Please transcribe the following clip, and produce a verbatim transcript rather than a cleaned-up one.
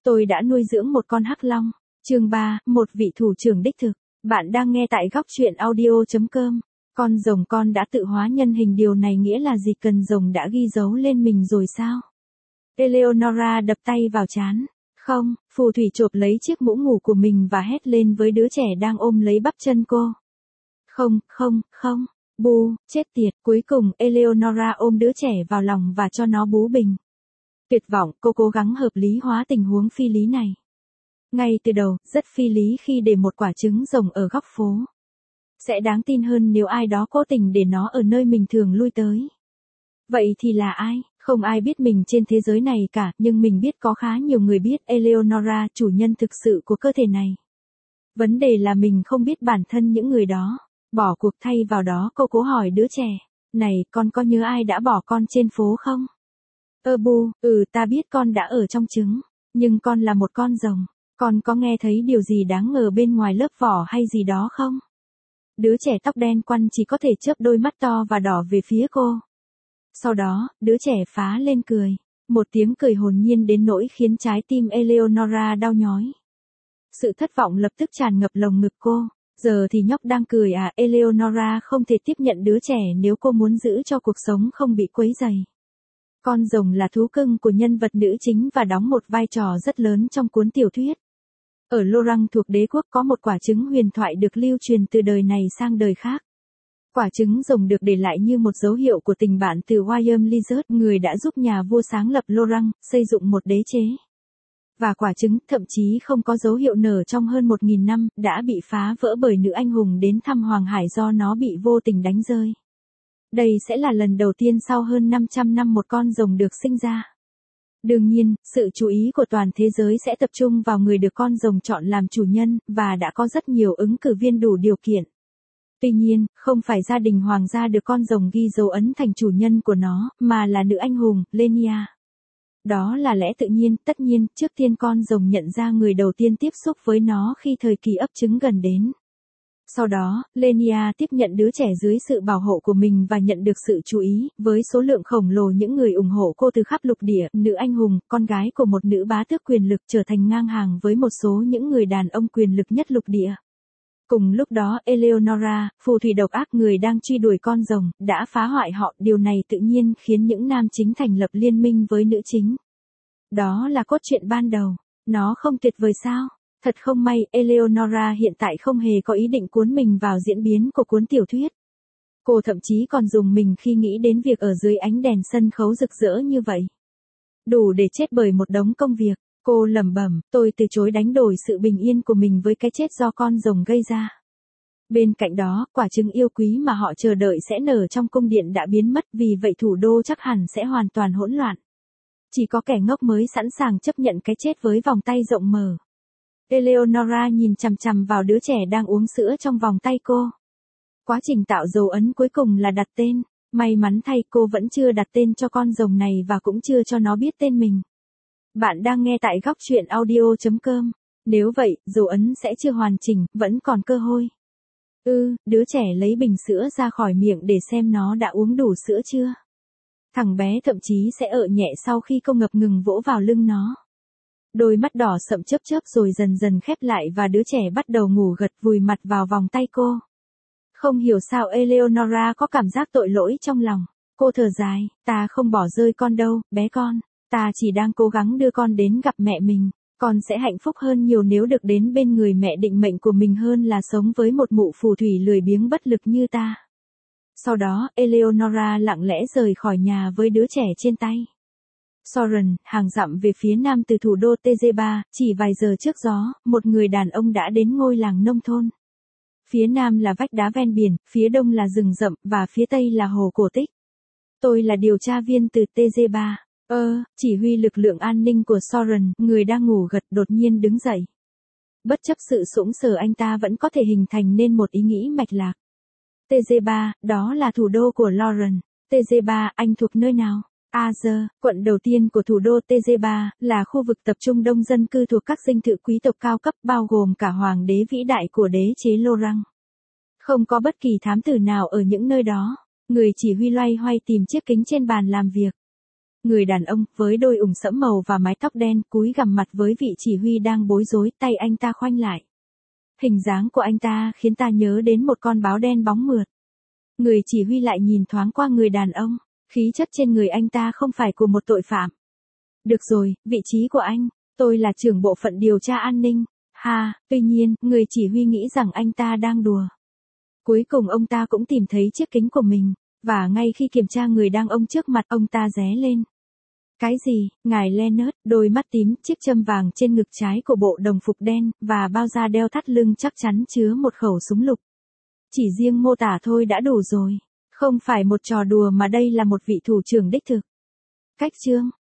Tôi đã nuôi dưỡng một con hắc long. Chương ba, một vị thủ trưởng đích thực. Bạn đang nghe tại góc truyện audio chấm com. Con rồng con đã tự hóa nhân hình, điều này nghĩa là gì? Cần rồng đã ghi dấu lên mình rồi sao? Eleonora đập tay vào trán. Không, phù thủy chộp lấy chiếc mũ ngủ của mình và hét lên với đứa trẻ đang ôm lấy bắp chân cô. Không, không, không, bu, chết tiệt. Cuối cùng Eleonora ôm đứa trẻ vào lòng và cho nó bú bình. Tuyệt vọng, cô cố gắng hợp lý hóa tình huống phi lý này. Ngay từ đầu, rất phi lý khi để một quả trứng rồng ở góc phố. Sẽ đáng tin hơn nếu ai đó cố tình để nó ở nơi mình thường lui tới. Vậy thì là ai? Không ai biết mình trên thế giới này cả, nhưng mình biết có khá nhiều người biết Eleonora, chủ nhân thực sự của cơ thể này. Vấn đề là mình không biết bản thân những người đó. Bỏ cuộc, thay vào đó cô cố hỏi đứa trẻ. Này, con có nhớ ai đã bỏ con trên phố không? Ơ bu, ừ ta biết con đã ở trong trứng. Nhưng con là một con rồng. Con có nghe thấy điều gì đáng ngờ bên ngoài lớp vỏ hay gì đó không? Đứa trẻ tóc đen quăn chỉ có thể chớp đôi mắt to và đỏ về phía cô. Sau đó, đứa trẻ phá lên cười. Một tiếng cười hồn nhiên đến nỗi khiến trái tim Eleonora đau nhói. Sự thất vọng lập tức tràn ngập lồng ngực cô. Giờ thì nhóc đang cười à? Eleonora không thể tiếp nhận đứa trẻ nếu cô muốn giữ cho cuộc sống không bị quấy rầy. Con rồng là thú cưng của nhân vật nữ chính và đóng một vai trò rất lớn trong cuốn tiểu thuyết. Ở Lorang thuộc đế quốc có một quả trứng huyền thoại được lưu truyền từ đời này sang đời khác. Quả trứng rồng được để lại như một dấu hiệu của tình bạn từ William Lizard, người đã giúp nhà vua sáng lập Lorang, xây dựng một đế chế. Và quả trứng, thậm chí không có dấu hiệu nở trong hơn một nghìn năm, đã bị phá vỡ bởi nữ anh hùng đến thăm Hoàng Hải do nó bị vô tình đánh rơi. Đây sẽ là lần đầu tiên sau hơn năm trăm năm một con rồng được sinh ra. Đương nhiên, sự chú ý của toàn thế giới sẽ tập trung vào người được con rồng chọn làm chủ nhân, và đã có rất nhiều ứng cử viên đủ điều kiện. Tuy nhiên, không phải gia đình hoàng gia được con rồng ghi dấu ấn thành chủ nhân của nó, mà là nữ anh hùng, Lenia. Đó là lẽ tự nhiên, tất nhiên, trước tiên con rồng nhận ra người đầu tiên tiếp xúc với nó khi thời kỳ ấp trứng gần đến. Sau đó, Lenia tiếp nhận đứa trẻ dưới sự bảo hộ của mình và nhận được sự chú ý, với số lượng khổng lồ những người ủng hộ cô từ khắp lục địa. Nữ anh hùng, con gái của một nữ bá tước quyền lực, trở thành ngang hàng với một số những người đàn ông quyền lực nhất lục địa. Cùng lúc đó, Eleonora, phù thủy độc ác, người đang truy đuổi con rồng, đã phá hoại họ. Điều này tự nhiên khiến những nam chính thành lập liên minh với nữ chính. Đó là cốt truyện ban đầu. Nó không tuyệt vời sao? Thật không may, Eleonora hiện tại không hề có ý định cuốn mình vào diễn biến của cuốn tiểu thuyết. Cô thậm chí còn dùng mình khi nghĩ đến việc ở dưới ánh đèn sân khấu rực rỡ như vậy. Đủ để chết bởi một đống công việc. Cô lẩm bẩm, tôi từ chối đánh đổi sự bình yên của mình với cái chết do con rồng gây ra. Bên cạnh đó, quả trứng yêu quý mà họ chờ đợi sẽ nở trong cung điện đã biến mất, vì vậy thủ đô chắc hẳn sẽ hoàn toàn hỗn loạn. Chỉ có kẻ ngốc mới sẵn sàng chấp nhận cái chết với vòng tay rộng mở. Eleonora nhìn chằm chằm vào đứa trẻ đang uống sữa trong vòng tay cô. Quá trình tạo dấu ấn cuối cùng là đặt tên. May mắn thay, cô vẫn chưa đặt tên cho con rồng này và cũng chưa cho nó biết tên mình. Bạn đang nghe tại góc truyện audio chấm com. Nếu vậy, dấu ấn sẽ chưa hoàn chỉnh, vẫn còn cơ hội. Ừ, đứa trẻ lấy bình sữa ra khỏi miệng để xem nó đã uống đủ sữa chưa. Thằng bé thậm chí sẽ ợ nhẹ sau khi cô ngập ngừng vỗ vào lưng nó. Đôi mắt đỏ sậm chớp chớp rồi dần dần khép lại và đứa trẻ bắt đầu ngủ gật, vùi mặt vào vòng tay cô. Không hiểu sao Eleonora có cảm giác tội lỗi trong lòng. Cô thở dài, ta không bỏ rơi con đâu, bé con. Ta chỉ đang cố gắng đưa con đến gặp mẹ mình. Con sẽ hạnh phúc hơn nhiều nếu được đến bên người mẹ định mệnh của mình hơn là sống với một mụ phù thủy lười biếng bất lực như ta. Sau đó, Eleonora lặng lẽ rời khỏi nhà với đứa trẻ trên tay. Soren, hàng dặm về phía nam từ thủ đô Tezeba, chỉ vài giờ trước gió, một người đàn ông đã đến ngôi làng nông thôn. Phía nam là vách đá ven biển, phía đông là rừng rậm, và phía tây là hồ cổ tích. Tôi là điều tra viên từ Tezeba. Ơ, chỉ huy lực lượng an ninh của Soren, người đang ngủ gật, đột nhiên đứng dậy. Bất chấp sự sững sờ, anh ta vẫn có thể hình thành nên một ý nghĩ mạch lạc. Tezeba, đó là thủ đô của Lauren. Tezeba, anh thuộc nơi nào? Azer, quận đầu tiên của thủ đô Tezeba, là khu vực tập trung đông dân cư thuộc các dinh thự quý tộc cao cấp, bao gồm cả hoàng đế vĩ đại của đế chế Lorang. Không có bất kỳ thám tử nào ở những nơi đó. Người chỉ huy loay hoay tìm chiếc kính trên bàn làm việc. Người đàn ông, với đôi ủng sẫm màu và mái tóc đen, cúi gằm mặt với vị chỉ huy đang bối rối, tay anh ta khoanh lại. Hình dáng của anh ta khiến ta nhớ đến một con báo đen bóng mượt. Người chỉ huy lại nhìn thoáng qua người đàn ông, khí chất trên người anh ta không phải của một tội phạm. Được rồi, vị trí của anh, tôi là trưởng bộ phận điều tra an ninh. Ha, tuy nhiên, người chỉ huy nghĩ rằng anh ta đang đùa. Cuối cùng ông ta cũng tìm thấy chiếc kính của mình, và ngay khi kiểm tra người đang ông trước mặt, ông ta ré lên. Cái gì, ngài Leonard, đôi mắt tím, chiếc châm vàng trên ngực trái của bộ đồng phục đen, và bao da đeo thắt lưng chắc chắn chứa một khẩu súng lục. Chỉ riêng mô tả thôi đã đủ rồi. Không phải một trò đùa mà đây là một vị thủ trưởng đích thực. Cách chương